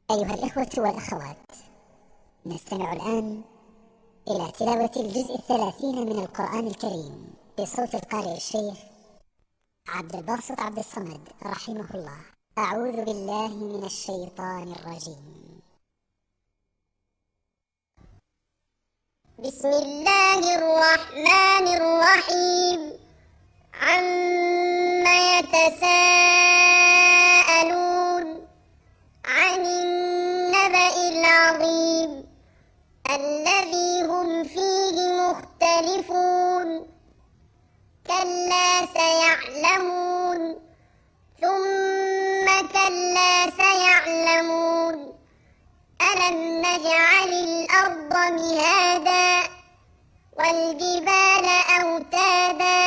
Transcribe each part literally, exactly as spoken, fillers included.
أيها الإخوة والأخوات، نستمع الآن إلى تلاوة الجزء الثلاثين من القرآن الكريم بصوت القارئ الشيخ عبد الباسط عبد الصمد رحمه الله. أعوذ بالله من الشيطان الرجيم. بسم الله الرحمن الرحيم. عما يتساءلون عن النبأ العظيم الذي هم فيه مختلفون. كلا سيعلمون ثم كلا سيعلمون. ألم نجعل الأرض مهادا والجبال أوتادا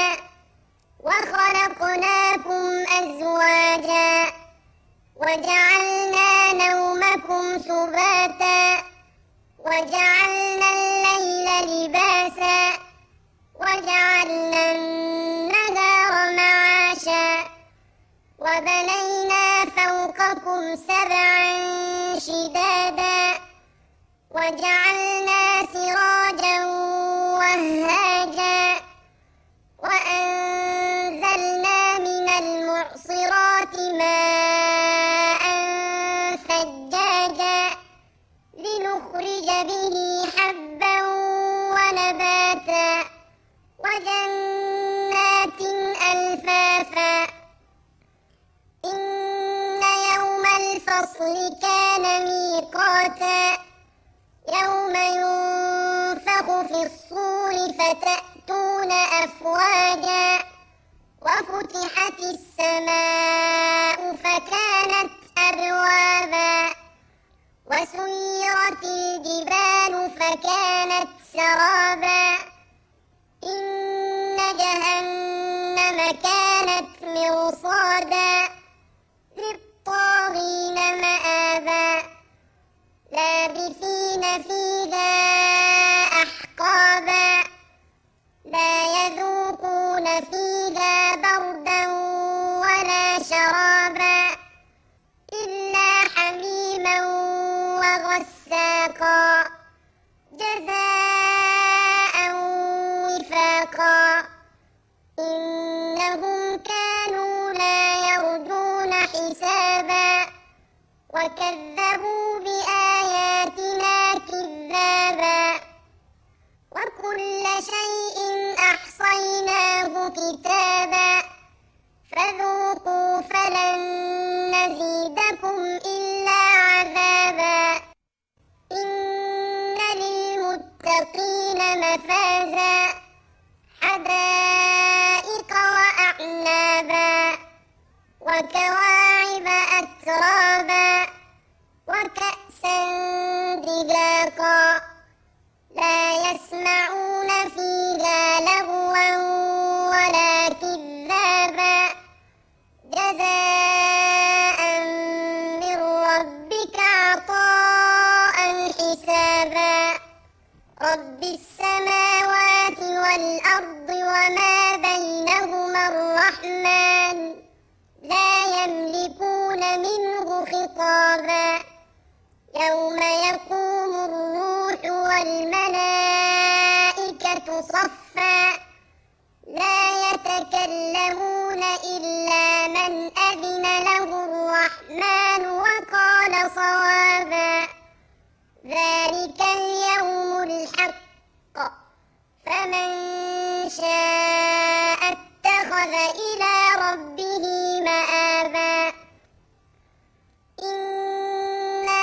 وخلقناكم أزواجا وجعلنا نومكم سباتا وجعلنا الليل لباسا وجعلنا النهار معاشا وبنينا فوقكم سبعا شدادا وجعلنا سراجا وهاجا وأنزلنا من المعصرات ماء ثجاجا لنخرج به حبا ونباتا وجنات ألفافا. إن يوم الفصل كان ميقاتا يوم ينفخ في الصور فتأتون أفواجا وفتحت السماء فكانت أبوابا وسيرت الجبال فكانت سرابا. إن جهنم كانت مرصادا للطاغين مآبا لابثين فيها أحقابا لا يذوقون فيها بردا ولا شرابا إلا حميما وغساقا جزاء وفاقا. إنهم كانوا لا يرجون حسابا وكذبوا بآياتنا كذابا وكل شيء أحصيناه كتابا فذوقوا فلن نزيدكم إلا عذابا. إن للمتقين مفازا حدائق وأعنابا وكواعب أترابا وكأسا دهاقا لا يسمعون فيها لغوا ولا كذابا جزاء من ربك عطاء حسابا. رب السماوات والأرض وما بينهما الرحمن لا يملكون منه خطابا. يوم يقوم الروح والملائكة صفا لا يتكلمون إلا من أذن له الرحمن وقال صوابا. ذلك اليوم الحق فمن شاء اتخذ إلى ربه مآبا. إنا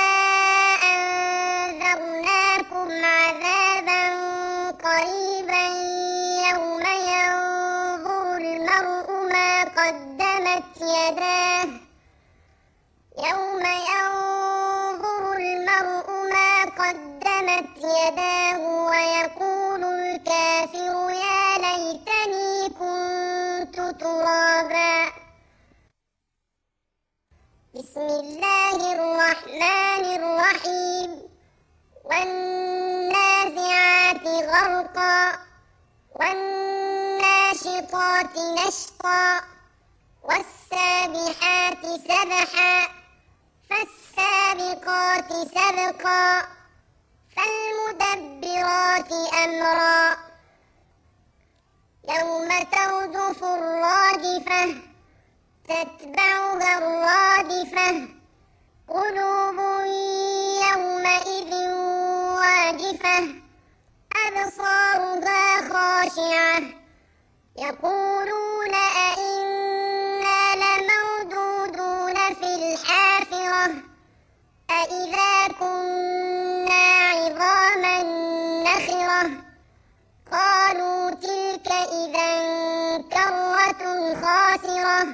أنذرناكم عذابا قريبا يوم ينظر المرء ما قدمت يداه يوم ينظر المرء ما قدمت يداه ويقول الكافر يا ليتني كنت ترابا. بسم الله الرحمن الرحيم. والنازعات غرقا والناشطات نشطا والسابحات سبحا فالسابحات فالسابقات سبقا فالمدبرات أمرا يوم ترجف الراجفة تتبعها الرادفة قلوب يومئذ واجفة أبصارها خاشعة يقولون أئنا لمردودون في الحافرة أئذا كنا عظاما نخرة قالوا تلك إذا كرة خاسرة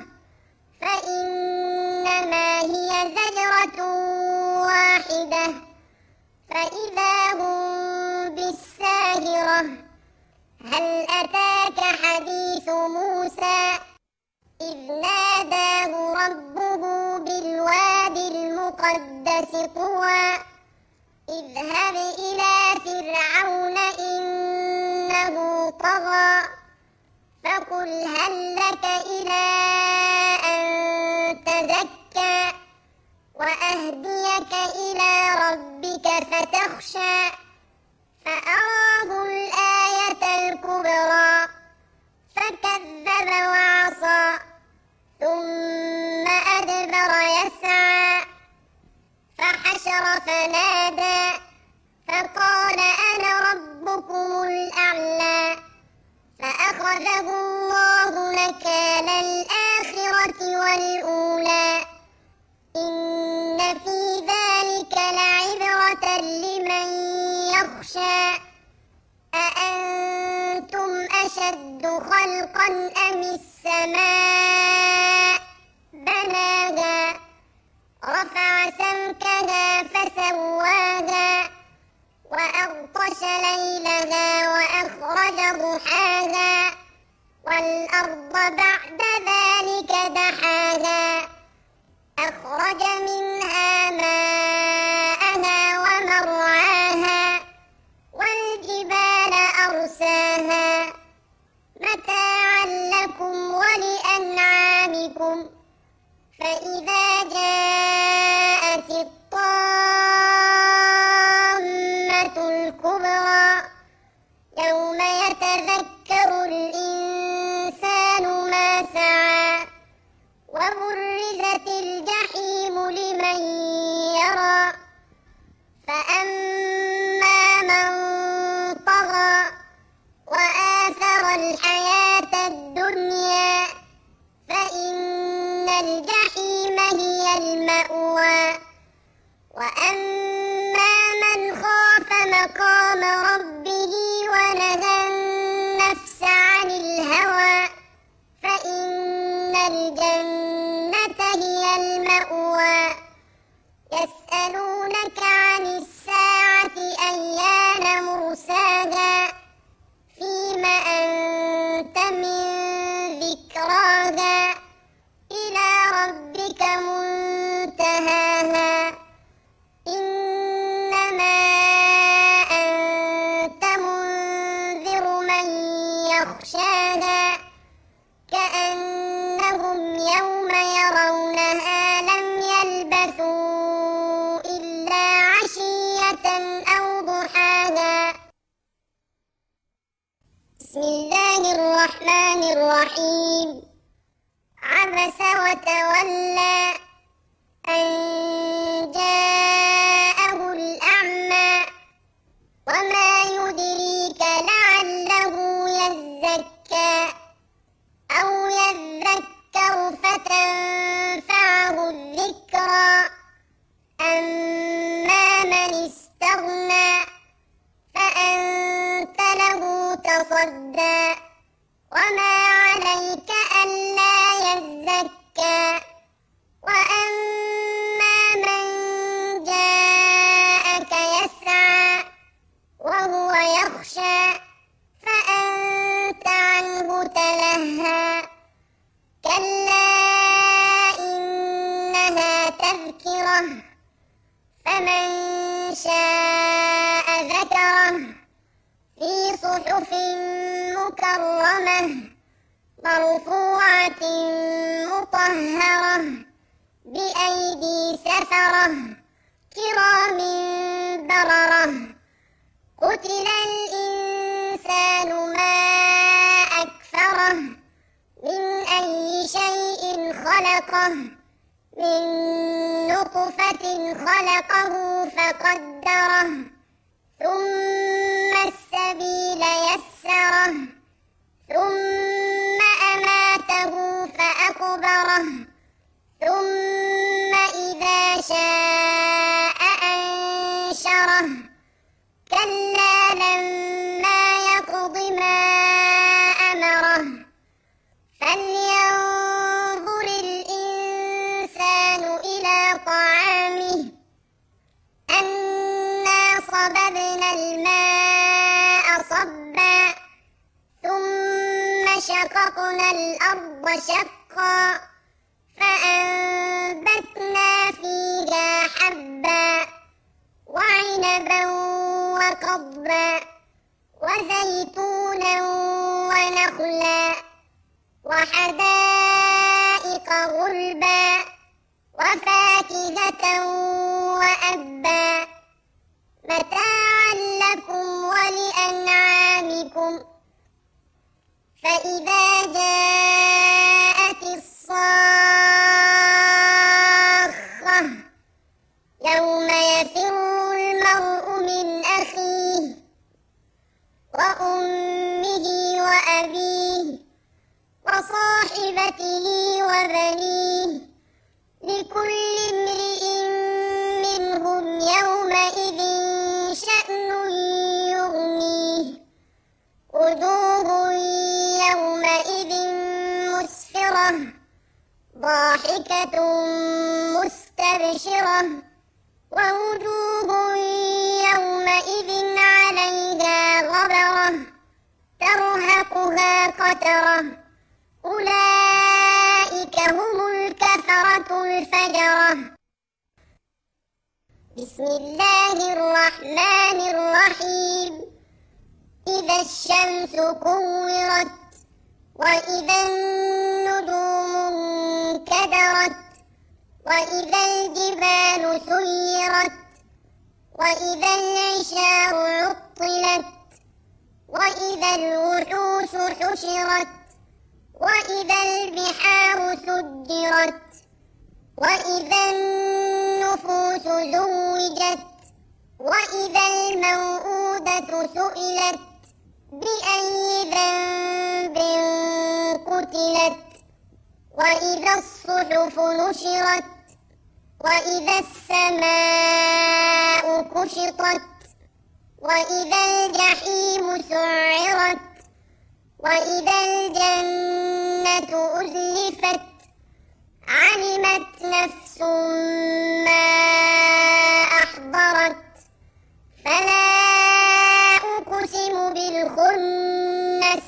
فإنما هي زجرة واحدة فإذا هم بالساهرة هل أتاك حديث موسى إذ ناداه ربه بالواد المقدس طوى اذهب إلى فرعون إنه طغى فقل هل لك إلى أن تزكى وأهديك إلى ربك فتخشى فأراه الآية الكبرى فكذب وعصى ثم أدبر يسعى فحشر فنادى فقال أنا ربكم الأعلى فأخذه الله نكال الآخرة والأولى إن في ذلك لعبرة لمن يخشى أأنتم أشد خلقا أم السماء بناها رفع سمكها فسواها وأغطش ليلها وأخرج ضحاها والأرض بعد ذلك دحاها أخرج منها ماءها ومرعاها والجبال أرساها متاعا لكم ولأنعامكم فإذا جاءت الطامة الكبرى يوم يتذكر الإنسان ما سعى وبرزت الجحيم لمن يرى فأما من طغى وآثر الحياة الدنيا فإن الجحيم هي المأوى وأما من خاف مقام ربه ونهى النفس عن الهوى فإن الجنة هي المأوى يسألونك عن الساعة أيان مرساها فيما أنت من ذكراها إلى ربك منتهاها إنما أنت منذر من يخشاها كأنهم يوم يرونها لم يلبثوا إلا عشية أو ضحاها بسم الله الرحمن الرحيم عبس وتولى أن جاءه الأعمى وما يدريك لعله يزكى أو يذكر فتنفعه الذكرى أما من استغنى فأنت له تصدى وما عليك ألا يزكى وأما من جاءك يسعى وهو يخشى فأنت عنه تلهى كلا إنها تذكرة فمن شاء ذكره في صحف مكرمة مرفوعة مطهرة بأيدي سفرة كرام بررة قتل الإنسان ما أكفره من أي شيء خلقه من نطفة خلقه فقدره ثم السبيل يسره ثم أماته فأقبره ثم إذا شاء أنشره كلا لما يقض ما أمره فلينظر الإنسان إلى طعامه أنا صببنا الماء صبا ثم شققنا الأرض شقا فأنبتنا فيها حبا وعنبا وقضبا وزيتونا ونخلا وحدائق غلبا وفاكهة وأبا متاعا لكم ولأنعامكم فإذا جاءت الصاخة يوم يفر المرء من أخيه وأمه وأبيه وصاحبته وبنيه لكل امرئ منهم يومئذ شأن يغنيه وجوه يومئذ مسفرة ضاحكة مستبشرة ووجوه يومئذ عليها غبرة ترهقها قترة أولئك هم الكفرة الفجرة بسم الله الرحمن الرحيم إذا الشمس كورت وإذا النجوم انكدرت وإذا الجبال سيرت وإذا العشار عطلت وإذا الوحوش حشرت وإذا البحار سجرت وإذا النفوس زوجت وإذا الموءودة سئلت بأي ذنب قتلت وإذا الصحف نشرت وإذا السماء كشطت وإذا الجحيم سعرت وإذا الجنة أزلفت علمت نفس ما أحضرت فلا أقسم بالخنس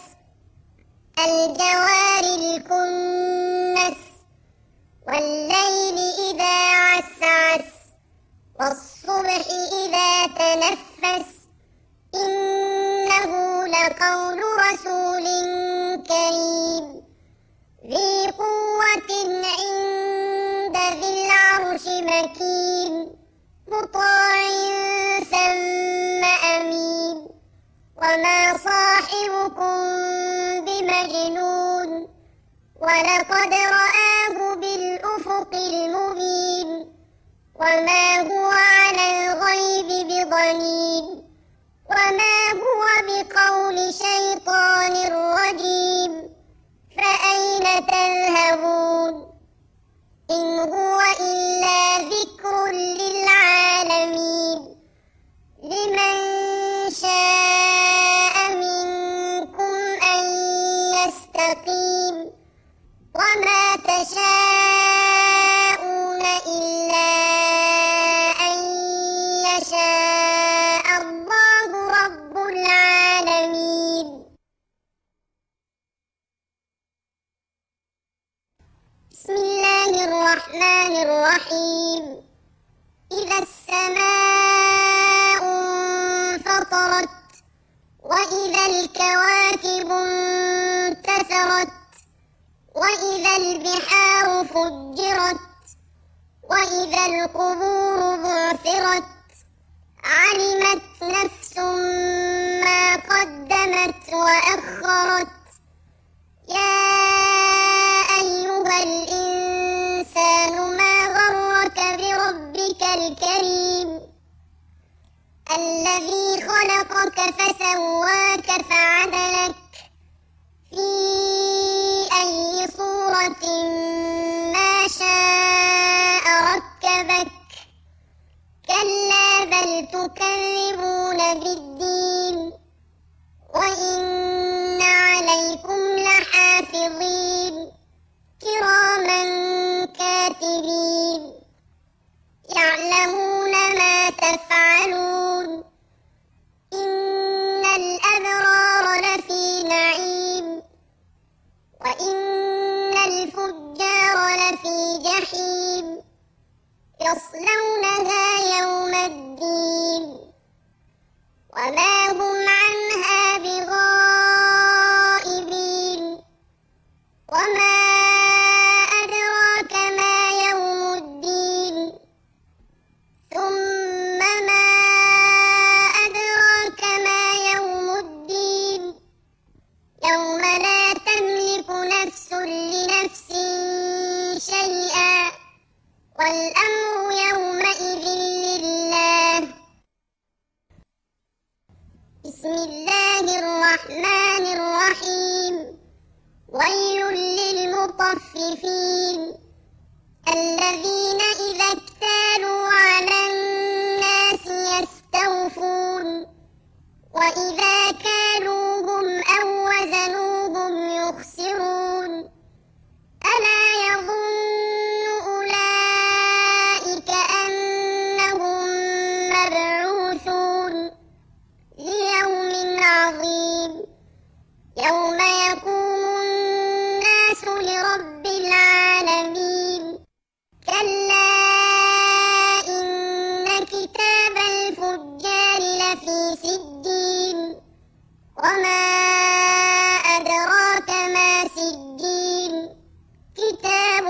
الجوار الكنس والليل إذا عسعس والصبح إذا تنفس إنه لقول رسول كريم ذي قوة عند ذي العرش مكين مطاع ثم أمين وما صاحبكم بمجنون ولقد رآه بالأفق المبين وما هو على الغيب بضنين وما هو بقول شيطان رجيم فأين تذهبون إن هو إلا ذكر للعالمين لمن شاء منكم أن يستقيم وما تشاءون إلا أن يشاء الله رب العالمين بسم الله الرحمن الرحيم ربك الكريم الذي خلقك فسواك فعدلك في أي صورة ما شاء ركبك كلا بل تكذبون بالدين وإن عليكم لحافظين كراما كاتبين يعلمون ما تفعلون إن الأبرار لفي نعيم وإن الفجار لفي جحيم يصلونها يوم الدين وما هم عنها بغائبين وما أدراك ما يوم الدين ثم ما أدراك ما يوم الدين يوم لا تملك نفس لنفس شيئا والأمر يومئذ لله بسم الله الرحمن الرحيم ويل للمطففين الذين إذا اكتالوا على الناس يستوفون وإذا كالوهم أو وزنوهم يخسرون ألا يظن أولئك أنهم مبعوثون ليوم عظيم يوم يقوم الناس لرب العالمين كلا إن كتاب الفجار لفي سجين وما أدراك ما سجين كتاب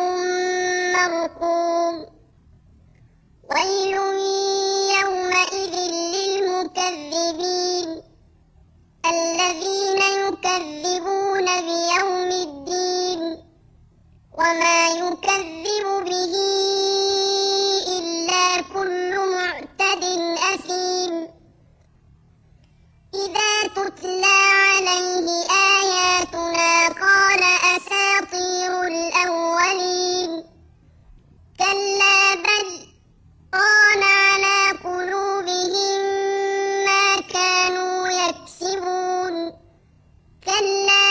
مرقوم ويل يومئذ للمكذبين الذين يكذبون بيوم الدين وما يكذب به إلا كل معتد أثيم إذا تتلى عليه آياتنا قال أساطير الأولين كلا بل ران على قلوبهم ما كانوا يكسبون كلا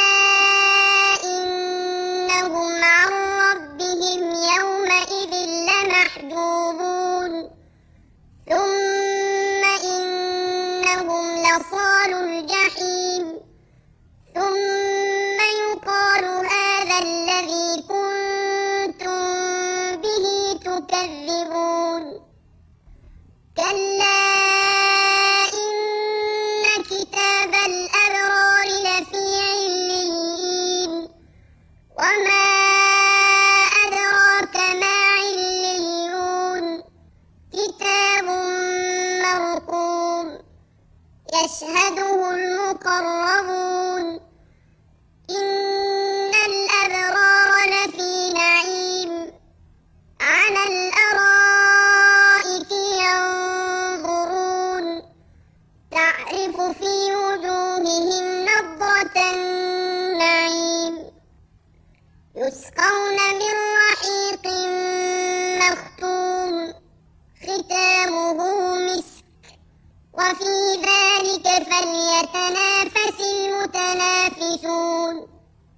إنهم عن ربهم يومئذ لمحجوبون ثم إنهم لصالوا الجحيم ثم يقال هذا الذي كنتم به تكذبون كلا إن كتاب الأبرار لفي عليين وما أدراك ما عليون كتاب مرقوم يشهده المقربون إن الأبرار لفي نعيم على الأرائك ينظرون تعرف في وجوههم نضرة النعيم يسقون من رحيق مختوم ختامه مسك وفي ذلك فليتنافس المتنافسون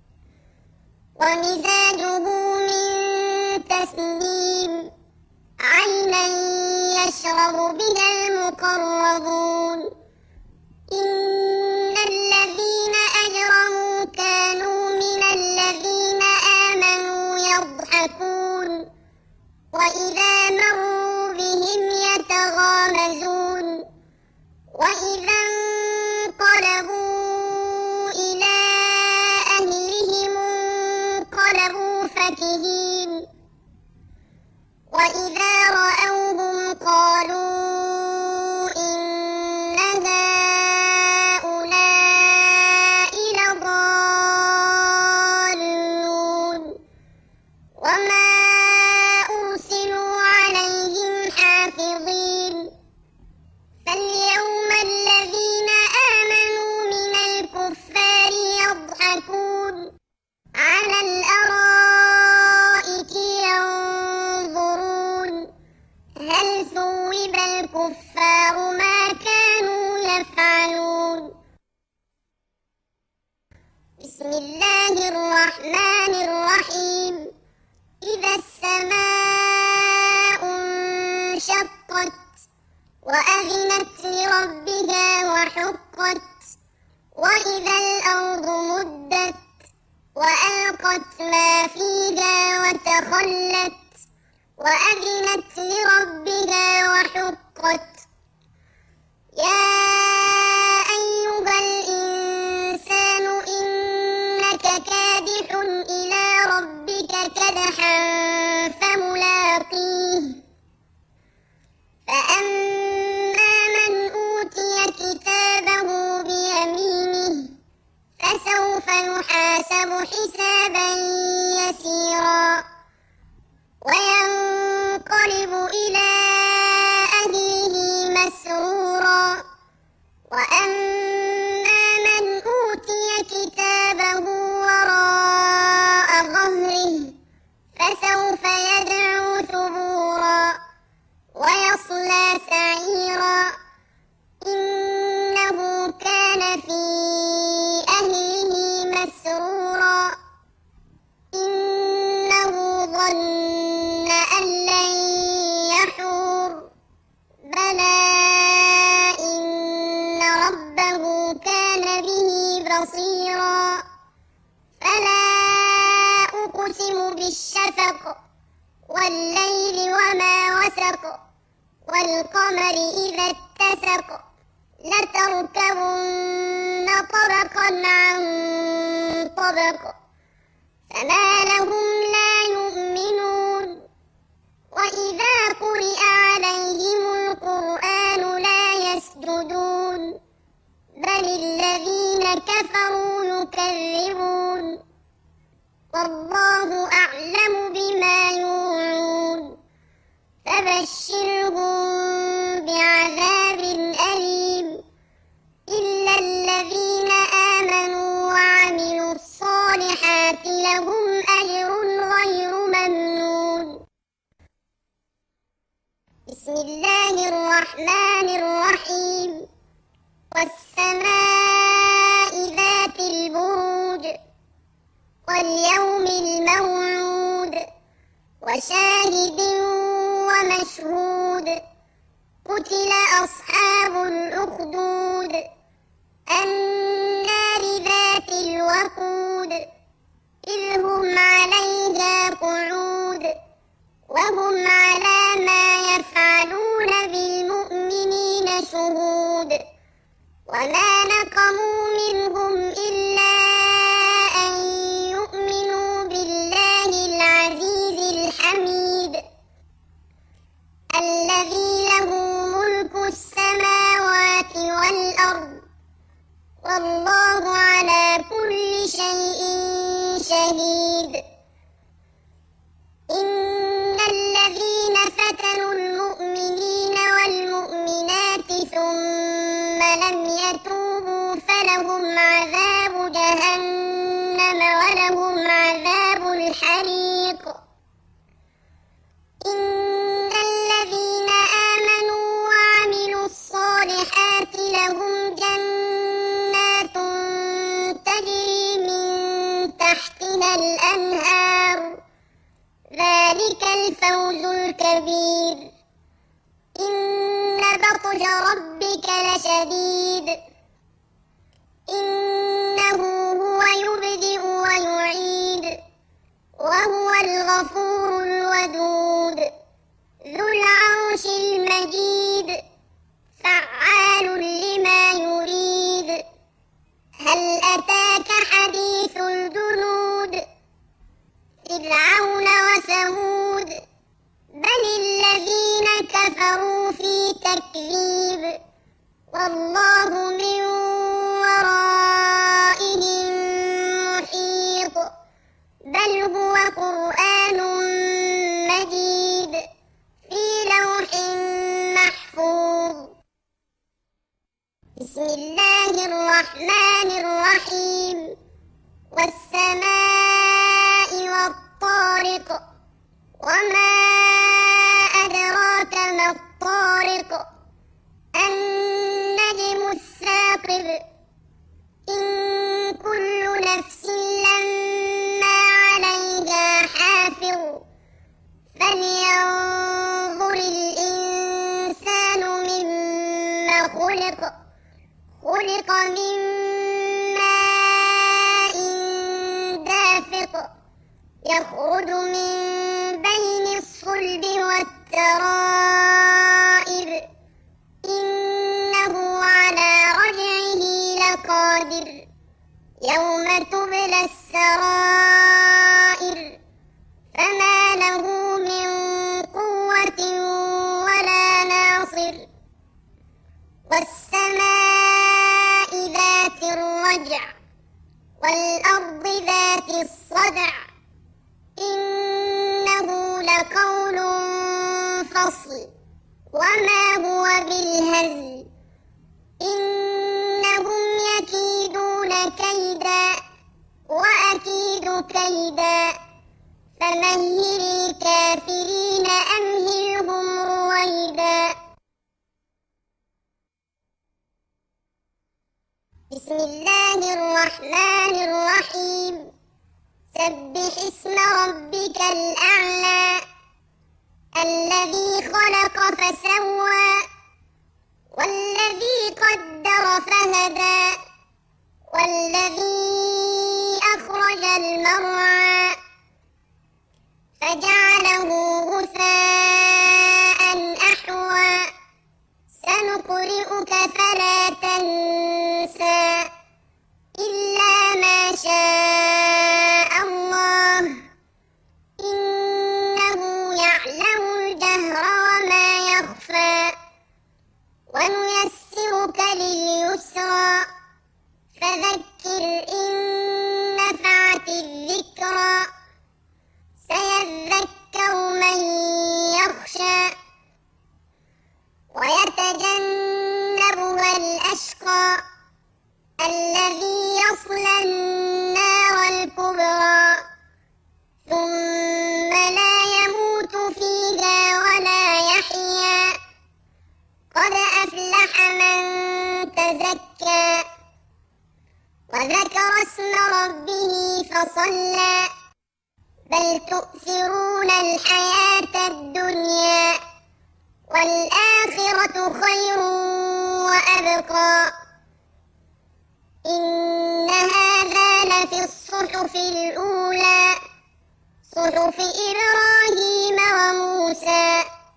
ومزاجه من تسنيم عينا يشرب بها المقربون إن الذين أجرموا كانوا من الذين آمنوا يضحكون وإذا مروا بهم يتغامزون وإذا انقلبوا إلى أهلهم انقلبوا فكهين وإذا رأوهم قالوا إن هؤلاء لضالون وما أرسلوا عليهم حافظين ليثوب الكفار ما كانوا يفعلون. بسم الله الرحمن الرحيم. إذا السماء انشقت وأذنت لربها وحقت وإذا الأرض مدت وألقت ما فيها وتخلت وأذنت لربها وحقت. يا أيها الإنسان إنك كادح إلى ربك كدحا فملاقيه. فأما من أوتي كتابه بيمينه فسوف يحاسب حسابا يسيرا وينقلب إلى أهله مسرورا. وأما من أوتي كتابه وراء ظهره فسوف يدعو ثبورا ويصلى سعيرا إنه كان في أهله مسرورا إنه ظن أن لن يحور بلى إن ربه كان به بصيرا. فلا أقسم بالشفق والليل وما وسق والقمر إذا اتسق لتركبن طبقا عن طبق فما لهم لا يؤمنون. وإذا قرئ عليهم القرآن لا يسجدون بل الذين كفروا يكذبون والله أعلم بما يوعون. فبشرهم بعذاب أليم إلا الذين آمنوا وعملوا الصالحات لهم أجر غير ممنون. بسم الله الرحمن الرحيم. والسماء ذات البروج واليوم الموعود وشاهد ومشهود. قتل أصحاب الأخدود النار ذات الوقود إذ هم عليها قعود وهم على ما يفعلون بالمؤمنين شهود. وما نقموا منهم إلا أن يؤمنوا بالله العزيز الحميد الذي له ملك السماوات والأرض والله على كل شيء شهيد. إن الذين فتنوا المؤمنين والمؤمنات ثم لم يتوبوا فلهم عذاب جهنم ولهم عذاب الحريق. إن الذين آمنوا وعملوا الصالحات لهم جنات تجري من تحتها الأنهار ذلك الفوز الكبير. إن بطش ربك لشديد إنه هو يبدئ ويعيد وهو الغفور الودود ذو العرش المجيد فعال لما يريد. هل أتاك حديث الجنود فرعون وثمود بل الذين كفروا في تكذيب والله من ورائهم محيط بل هو قرآن مجيد في لوح محفوظ. بسم الله الرحمن الرحيم. والسماء والطارق وما أدراك ما الطارق الرقيب إن كل نفس لما عليها حافظ فلينظر الإنسان مما خلق خلق من ماء دافق يخرج من بين الصلب والترائب إنه على رجعه لقادر يوم تبلى السرائر فما له من قوة ولا ناصر والسماء ذات الرجع والأرض ذات الصدع إنه لقول فصل وما هو بالهزل إنهم يكيدون كيدا وأكيد كيدا فمهل الكافرين أمهلهم رويدا. بسم الله الرحمن الرحيم سبح اسم ربك الأعلى الذي خلق فسوى والذي قدر فهدى والذي أخرج المرعى فجعله غثاء أحوى سنقرئك فلا تنسى إلا ما شاء الله إنه يعلم الجهر وما يخفى ونيسرك لليسرى فذكر إن نفعت الذكرى سيذكر من يخشى ويتجنبها الأشقى الذي يصلى النار الكبرى ثم لا يموت فيها ولا يحيا قد أفلح من تزكى وذكر اسم ربه فصلى بل تؤثرون الحياة الدنيا والآخرة خير وأبقى إن هذا لفي الصحف الأولى صحف إبراهيم وموسى.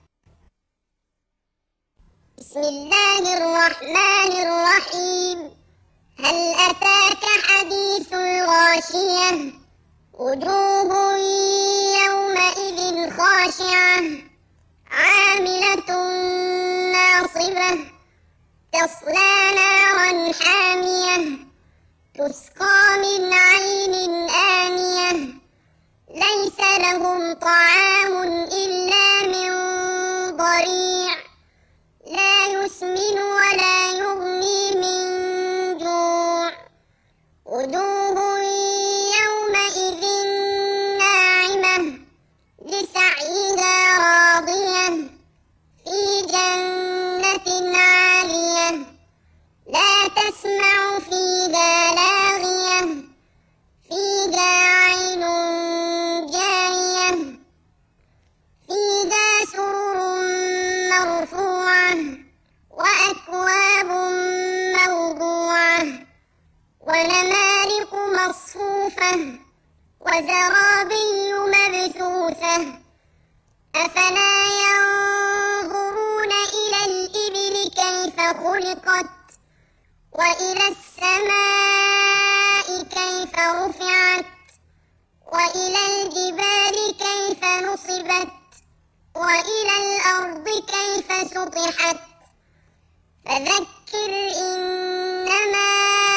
بسم الله الرحمن الرحيم هل أتاك حديث الغاشية وجوه يومئذ خاشعة عاملة ناصبة تصلى نارا حامية تسقى من عين آنية ليس لهم طعام إلا من ضريع لا يسمن ولا يغني من جوع وجوه يومئذ ناعمة لسعيها راضية في جنة عالية لا تسمع فيها لاغية فيها عين جارية فيها سرر مرفوعة وأكواب موضوعة ونمارق مصفوفة وزرابي مبثوثة أفلا ينظرون إلى الإبل كيف خلقت وإلى السماء كيف رفعت وإلى الجبال كيف نصبت وإلى الأرض كيف سطحت فذكر إنما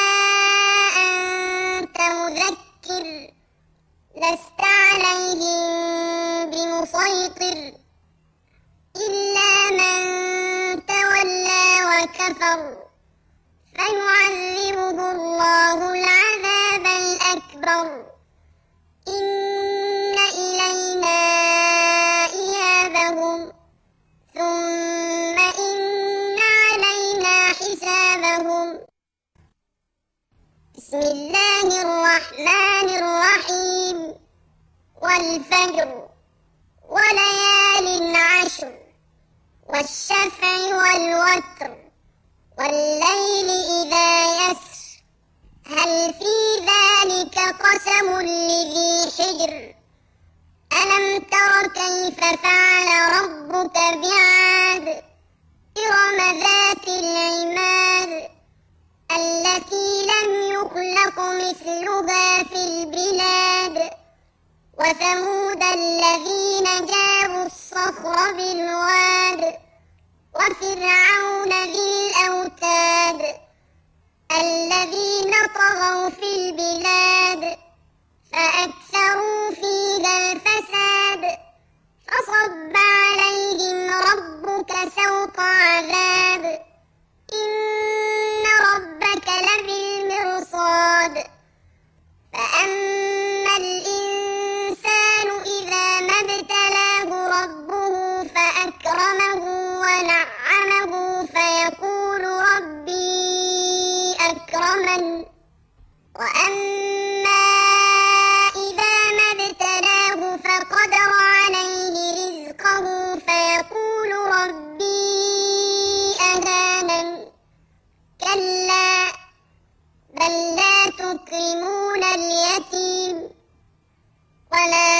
أنت مذكر لست عليهم بمسيطر إلا من تولى وكفر فيعذبه الله العذاب الأكبر إن إلينا إيابهم ثم إن علينا حسابهم. بسم الله الرحمن الرحيم والفجر وليال عشر والشفع والوتر والليل إذا يسر هل في ذلك قسم لذي حجر ألم تر كيف فعل ربك بعاد إرم ذات العماد التي لم يخلق مثلها في البلاد وثمود الذين جابوا الصخر بالواد وفرعون ذي الأوتاد الذين طغوا في البلاد فأكثروا فيها الفساد فصب عليهم ربك سوط عذاب إن ربك لبالمرصاد فأما الإنسان إذا ما ابتلاه ربه فأكرمه ونعمه فيقول ربي أكرمن وأما إذا ما ابتلاه فقدر عليه رزقه فيقول ربي أهانن كلا بل لا تكرمون اليتيم ولا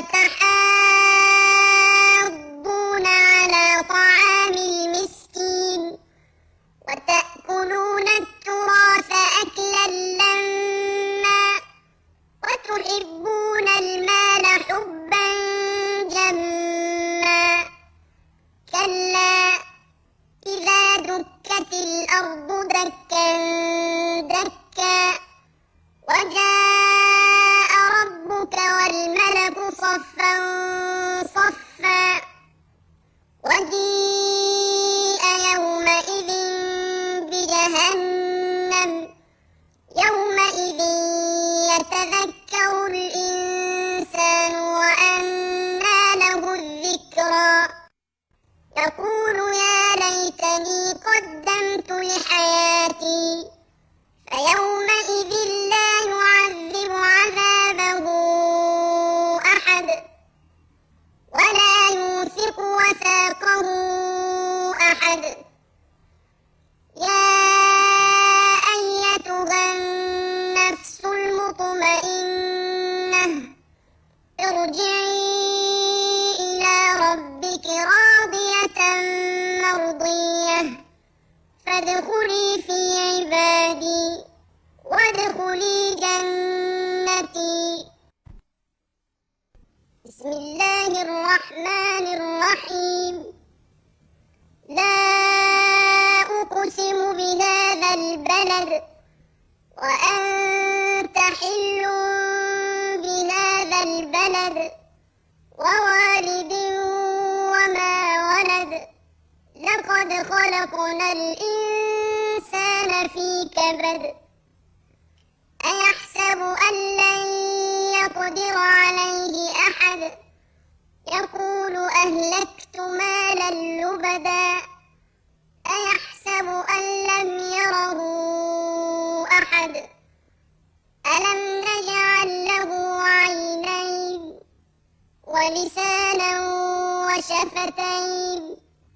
تحاضون على طعام المسكين وتأكلون التراث أكلا لما وتحبون المال حبا جما كلا إذا دكت الأرض دكا دكا وجاء ربك والملك صفا صفا وجيء يومئذ بجهنم يومئذ يتذكر الإنسان وأنى له الذكرى يقول يا ليتني قدمت لحياتي فيومئذ لا يعذب عذابه أحد ولا يوثق وثاقه أحد يا أيتها النفس المطمئنة ارجعي إلى ربك راضية مرضية فادخلي في عبادي وادخلي جنتي بسم الله الرحمن الرحيم لا أقسم بهذا البلد وأنت حل بهذا البلد ووالد وما ولد لقد خلقنا الإنسان في كبد أيحسب أن لن يقدر عليه أحد يقول أهلكت مالا لبدا أيحسب أن لم يره أحد ألم نجعل له عينين ولسانا وشفتين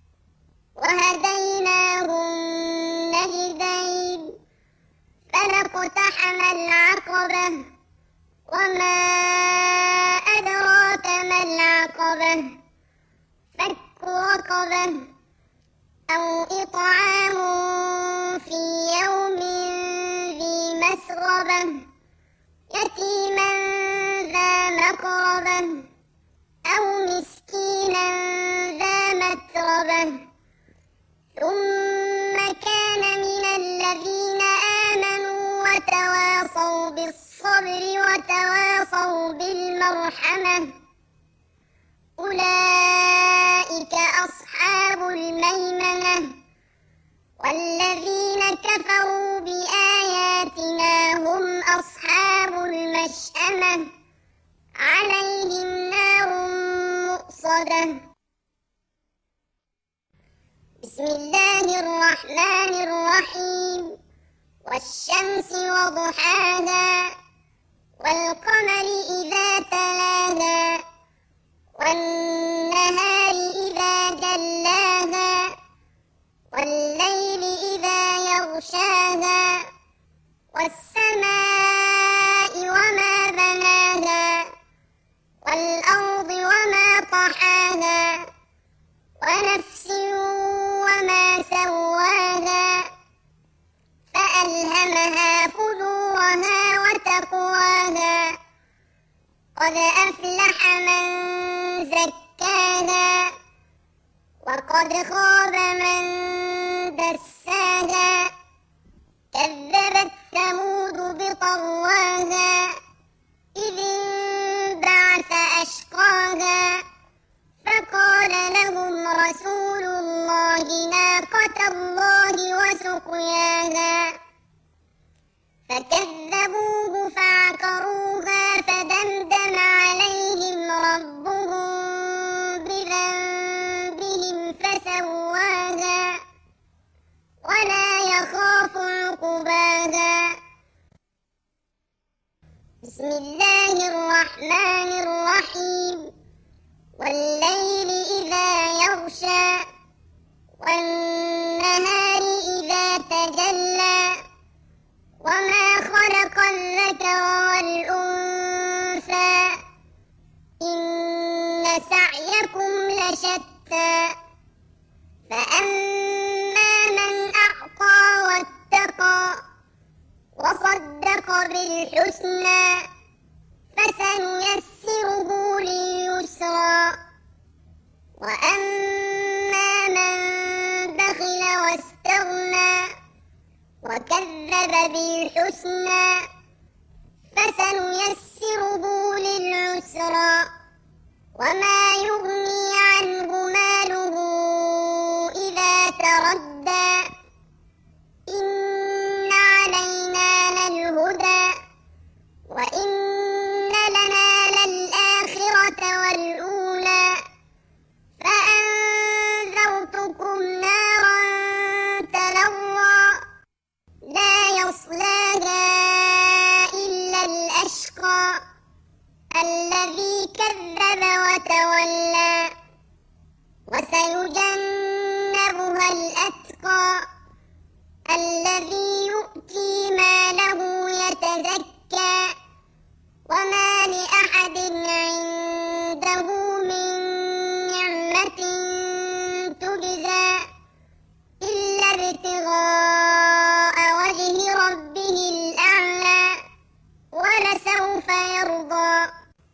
وهديناه النجدين فلاقتحم العقبة وما أدراك ما العقبة فك رقبة أو إطعام في يوم ذي مسغبة يتيما ذا مقربة أو مسكينا ذا متربة ثم كان من الذين آمنوا وتواصوا بالصبر وتواصوا بالمرحمة أولئك أصحاب الميمنة والذين كفروا بآياتنا هم أصحاب المشأمة عليهم نار مؤصدة بسم الله الرحمن الرحيم والشمس وضحاها والقمر إذا تلاها والنهار إذا جلاها والليل إذا يغشاها والسماء وما بناها والأرض وما طحاها ونفس وما سواها فألهمها فجورها وتقواها قد أفلح من زكاها وقد خاب من دساها كذبت ثمود بطغواها إذ انبعث أشقاها فقال لهم رسول الله ناقة الله وسقياها فكذبوه فعقروها فدمدم عليهم ربهم بذنبهم فسواها ولا يخاف عقباها. بسم الله الرحمن الرحيم والليل إذا يغشى والنهار إذا تجلى وما خلق الذكر والأنثى إن سعيكم لشتى فأما من أعطى واتقى وصدق بالحسنى فسنيسره لليسرى وأما من بخل واستغنى وكذب بالحسنى فسنيسره للعسرى وما يغني عنه ماله إذا تردى إن علينا للهدى وإن لنا للآخرة والأولى فأنذرتكم نارا تلظى لا يصلاها إلا الأشقى الذي كذب وتولى وسيجنبها الأتقى الذي يؤتي ماله يتزكى وما لأحد عنده من نعمة تجزى إلا ابتغاء وجه ربه الأعلى ولسوف يرضى.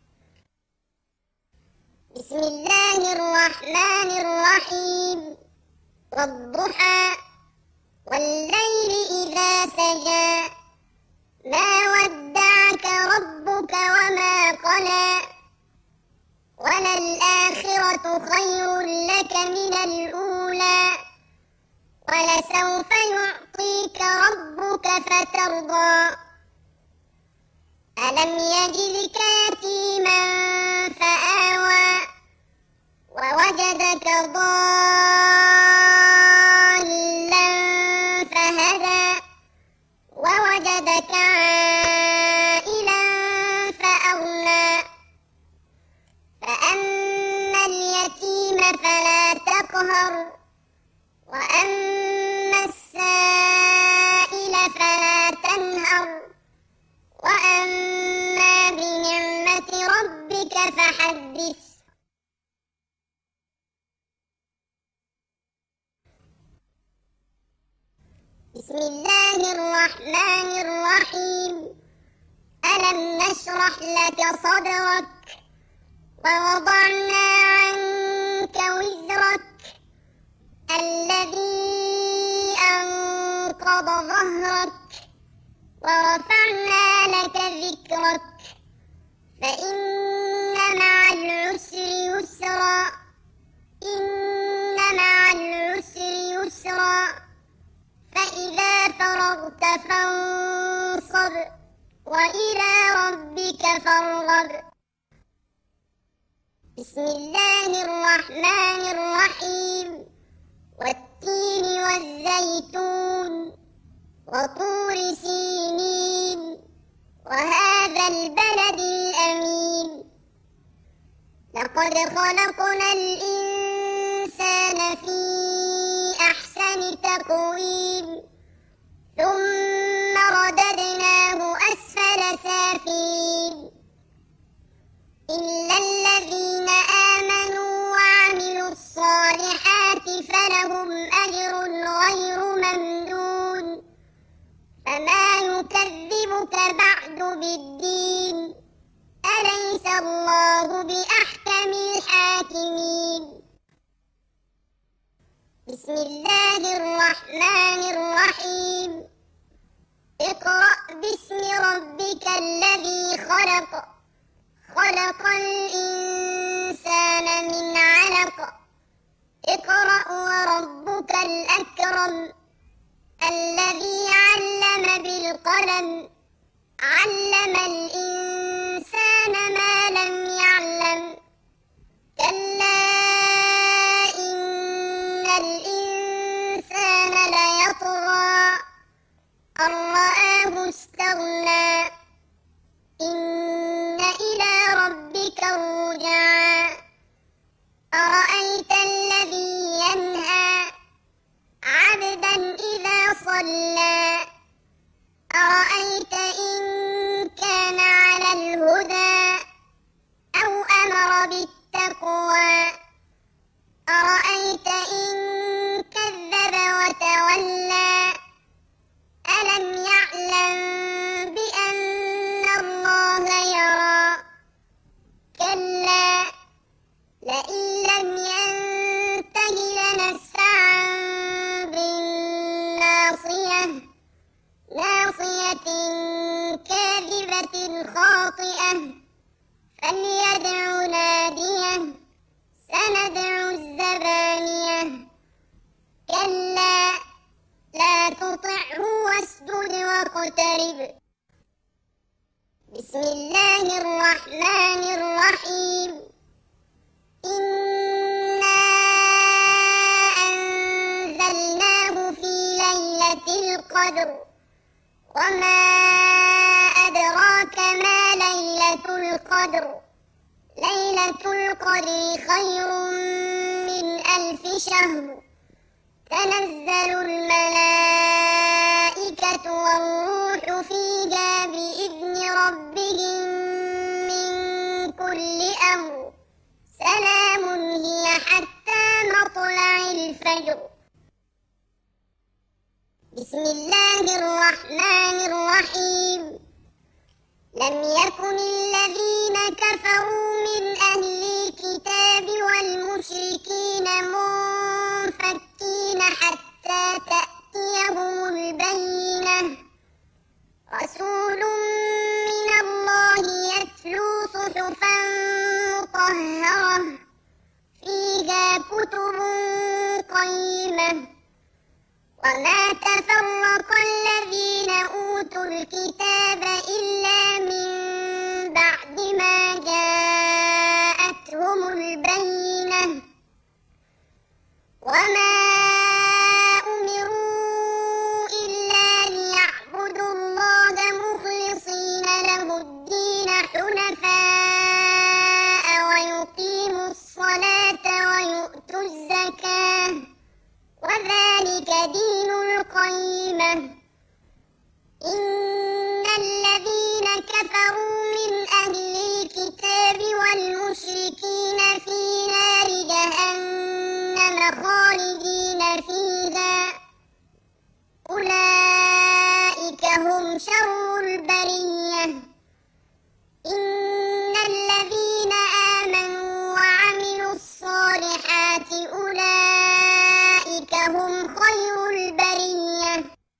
بسم الله الرحمن الرحيم والضحى والليل إذا سجى ما ودعك ربك وما قلى وللآخرة خير لك من الأولى ولسوف يعطيك ربك فترضى ألم يجدك يتيما فآوى ووجدك ضالا فهدى ووجدك عائلا فأغنى فأما اليتيم فلا تقهر وأما السائل فلا تنهر وأما بنعمة ربك فحدث. بسم الله الرحمن الرحيم ألم نشرح لك صدرك ووضعنا عنك وزرك الذي أنقض ظهرك ورفعنا لك ذكرك فإن مع العسر يسرا إن مع العسر يسرا فإذا فرغت فانصب وإلى ربك فارغب. بسم الله الرحمن الرحيم والتين والزيتون وطور خلقنا الإنسان في أحسن تقويم ثم رددناه أسفل سافلين إلا الذين آمنوا وعملوا الصالحات فلهم أجر غير ممنون فما يكذبك بعد بالدين أليس الله بأحكم الحاكمين بسم الله الرحمن الرحيم اقرأ باسم ربك الذي خلق خلق الإنسان من علق اقرأ وربك الأكرم الذي علم بالقلم علم الإنسان ما لم يعلم كلا إن الإنسان ليطغى أن رآه استغنى إن إلى ربك الرجعى أرأيت الذي ينهى عبدا إذا صلى أرأيت إن كان على الهدى أو أمر بالتقوى أرأيت إن كذب وتولى ألم يعلم بأن الله يرى كلا لئن لم ينته لنسفعا بالناصية ناصية كاذبة خاطئة فليدع ناديه سندع الزبانية كلا لا تطعه واسجد واقترب بسم الله الرحمن الرحيم إنا أنزلناه في ليلة القدر وما أدراك ما ليلة القدر ليلة القدر خير من ألف شهر تنزل الملائكة والروح فيها بإذن ربهم من كل أمر سلام هي حتى مطلع الفجر بسم الله الرحمن الرحيم لم يكن الذين كفروا من أهل الكتاب والمشركين منفكين حتى تأتيهم البينة رسول من الله يتلو صحفا مطهرة فيها كتب قيمة وما تفرق الذين أوتوا الكتاب إلا من بعد ما جاءتهم البينة وما أمروا إلا ليعبدوا الله مخلصين له الدين حنفاء ويقيموا الصلاة ويؤتوا الزكاة وذلك دين القيمة إن الذين كفروا من أهل الكتاب والمشركين في نار جهنم خالدين فيها أولئك هم شر البرية إن الذين آمنوا وعملوا الصالحات أولئك هم خير البرية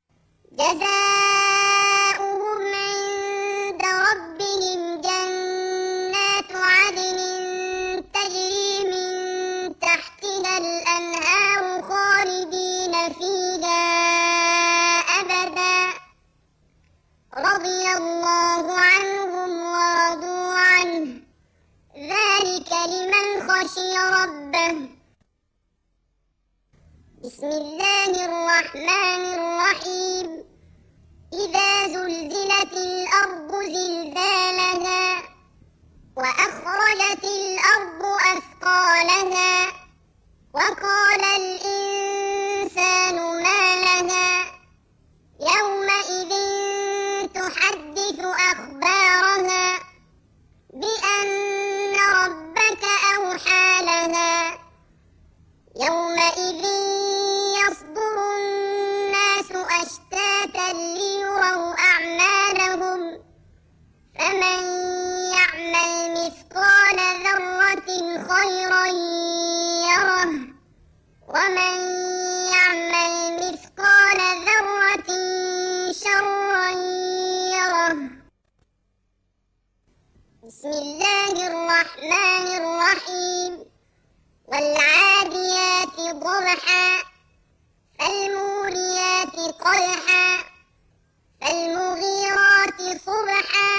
جزاؤهم عند ربهم جنات عدن تجري من تحتها الأنهار خالدين فيها أبدا رضي الله عنهم ورضوا عنه ذلك لمن خشي ربه بسم الله الرحمن الرحيم إذا زلزلت الأرض زلزالها وأخرجت الأرض أثقالها وقال الإنسان ما لها يومئذ تحدث أخبارها بأن ربك أوحى لها يومئذ يصدر الناس أشتاتا ليروا أعمالهم فمن يعمل مثقال ذرة خيرا يره ومن يعمل مثقال ذرة شرا يره. بسم الله الرحمن الرحيم. والعاديات ضبحا فالموريات قدحا فالمغيرات صبحا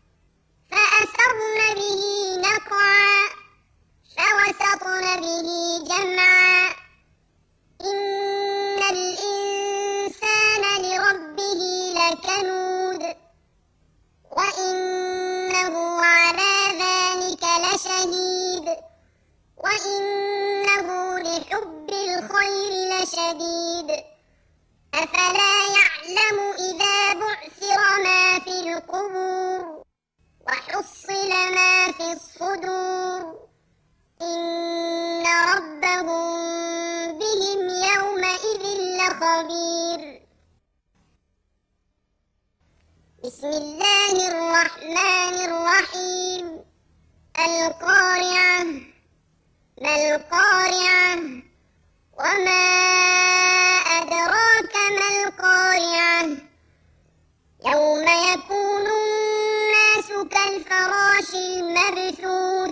فأثرن به نقعا فوسطن به جمعا إن الإنسان لربه لكنود وإنه على ذلك لشهيد وإنه لحب الخير لشديد أفلا يعلم إذا بعثر ما في القبور وحصل ما في الصدور إن ربهم بهم يومئذ لخبير. بسم الله الرحمن الرحيم. القارعة ما القارعة وما أدراك ما القارعة يوم يكون الناس كالفراش المبثوث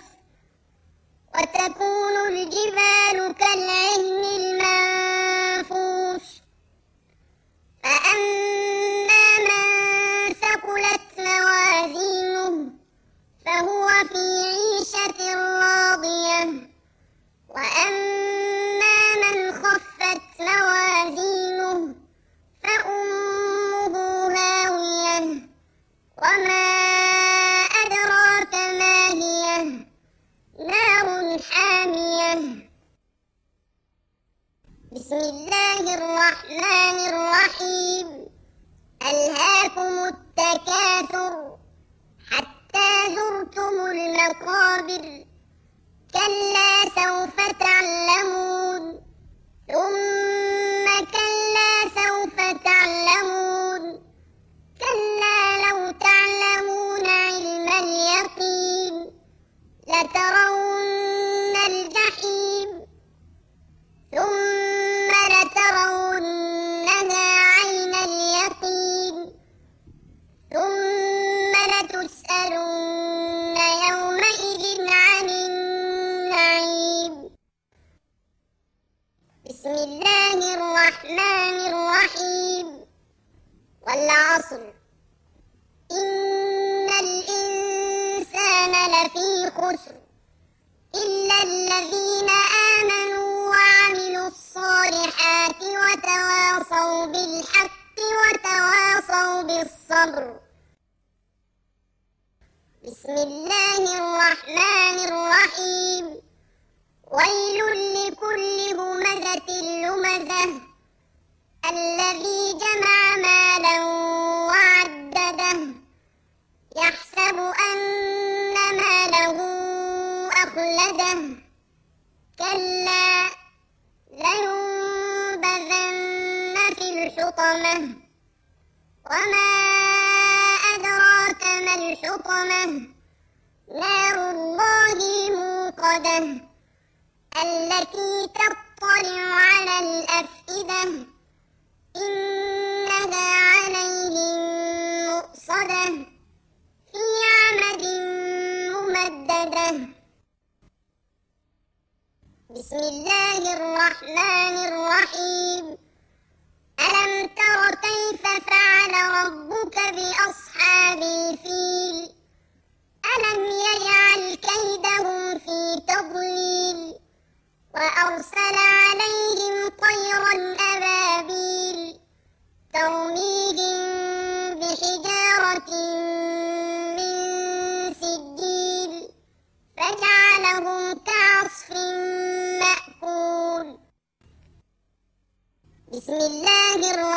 وتكون الجبال كالعهن المنفوش فأما من ثقلت موازينه فهو في عيشة راضية وأما من خفت موازينه فأمه هاوية وما أدراك ما هي نار حامية. بسم الله الرحمن الرحيم. ألهاكم التكاثر حتى زرتم المقابر كلا سوف تعلمون ثم كلا سوف تعلمون كلا لو تعلمون علم اليقين لترون الجحيم ثم لترونها عين اليقين ثم لتسألن يومئذ عن النعيم. بسم الله الرحمن الرحيم. والعصر إن الإنسان لفي خسر إلا الذين آمنوا وعملوا الصالحات وتواصوا بالحق وتواصوا بالصبر. بسم الله الرحمن الرحيم. ويل لكل همزة لمزة الذي جمع مالا وعدده يحسب أن ماله أخلده كلا لينبذن في الحطمة وما أدراك ما الحطمة نار الله الموقدة التي تطلع على الأفئدة إنها عليهم مؤصدة في عمد ممددة. بسم الله الرحمن الرحيم. ألم تر كيف فعل ربك بأصحاب الفيل ألم يجعل كيدهم في تضليل وأرسل عليهم طيرا أبابيل ترميهم بحجارة من سجيل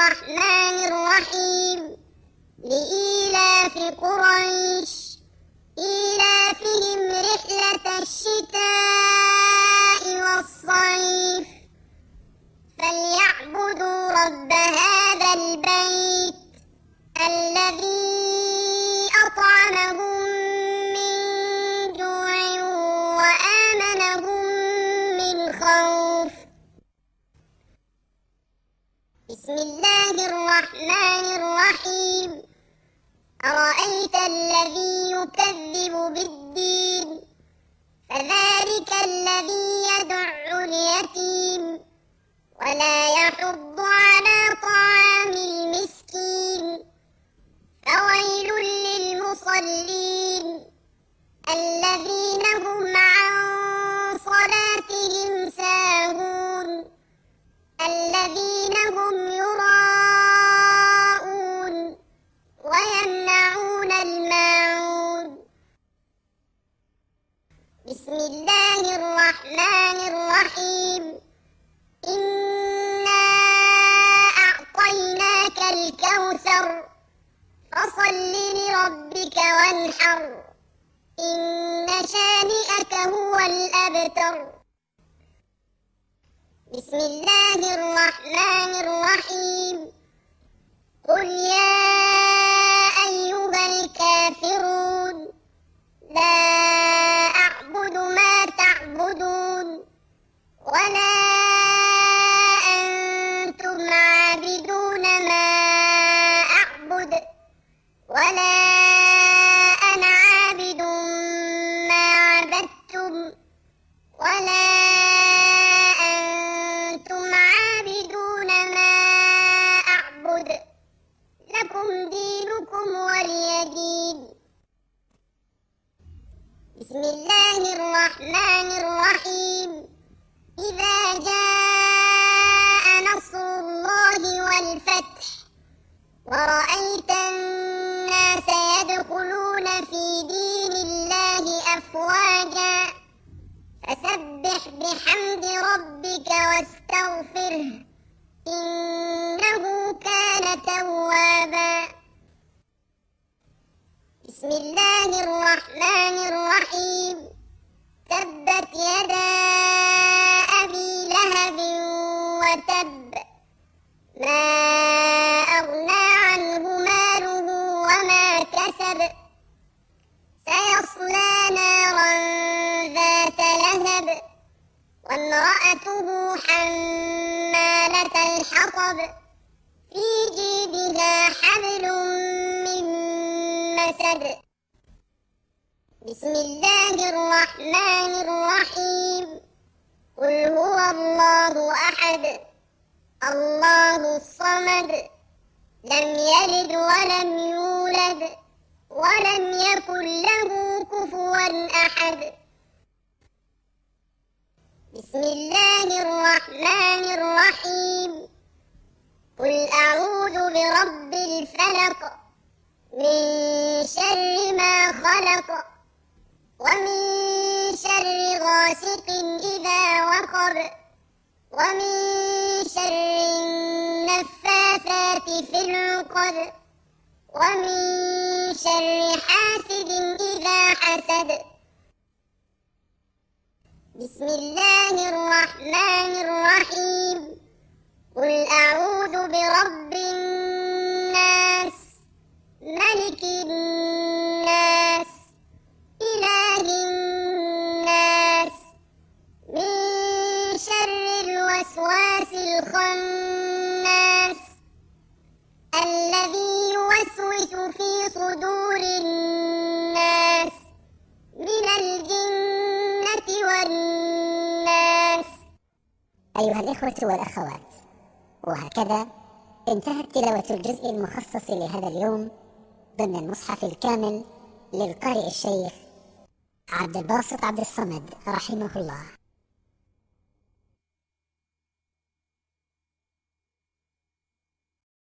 الرحمن الرحيم لإيلاف قريش إيلافهم رحلة الشتاء والصيف فليعبدوا رب هذا البيت الذي أطعمهم من جوع وآمنهم من خوف. بسم الله الرحمن الرحيم أرأيت الذي يكذب بالدين فذلك الذي يدع اليتيم ولا يحض على طعام المسكين فويل للمصلين الذين هم عن صلاتهم ساهون الذين هم يراءون ويمنعون الماعون. بسم الله الرحمن الرحيم إنا أعطيناك الكوثر فصل لربك وانحر إن شانئك هو الأبتر. بسم الله الرحمن الرحيم قل يا أيها الكافرون لا أعبد ما تعبدون ولا أنتم عابدون ما أعبد ولا أنا عابد ما عبدتم ولا أنتم عابدون ما أعبد لكم دينكم ولي دين. بسم الله الرحمن الرحيم إذا جاء نصر الله والفتح ورأيت الناس يدخلون في دين الله أفواجا فسبح بحمد ربك واستغفره إنه كان توابا. بسم الله الرحمن الرحيم تبت يدا أبي لهب وتب ما أغنى عنه ماله وما كسب سيصلى نارا ذات لهب وامرأته حمالة الحطب في جيدها حبل من مسد. بسم الله الرحمن الرحيم قل هو الله أحد الله الصمد لم يلد ولم يولد ولم يكن له كفوا أحد. بسم الله الرحمن الرحيم قل أعوذ برب الفلق من شر ما خلق ومن شر غاسق إذا وقب ومن شر النفاثات في العقد ومن شر حاسد إذا حسد. بسم الله الرحمن الرحيم قل أعوذ برب الناس ملك الناس إله الناس من شر الوسواس الخناس الذي يوسوس في صدور الناس من الجنة والناس. أيها الإخوة والأخوات، وهكذا انتهت تلاوة الجزء المخصص لهذا اليوم ضمن المصحف الكامل للقارئ الشيخ عبد الباسط عبد الصمد رحمه الله.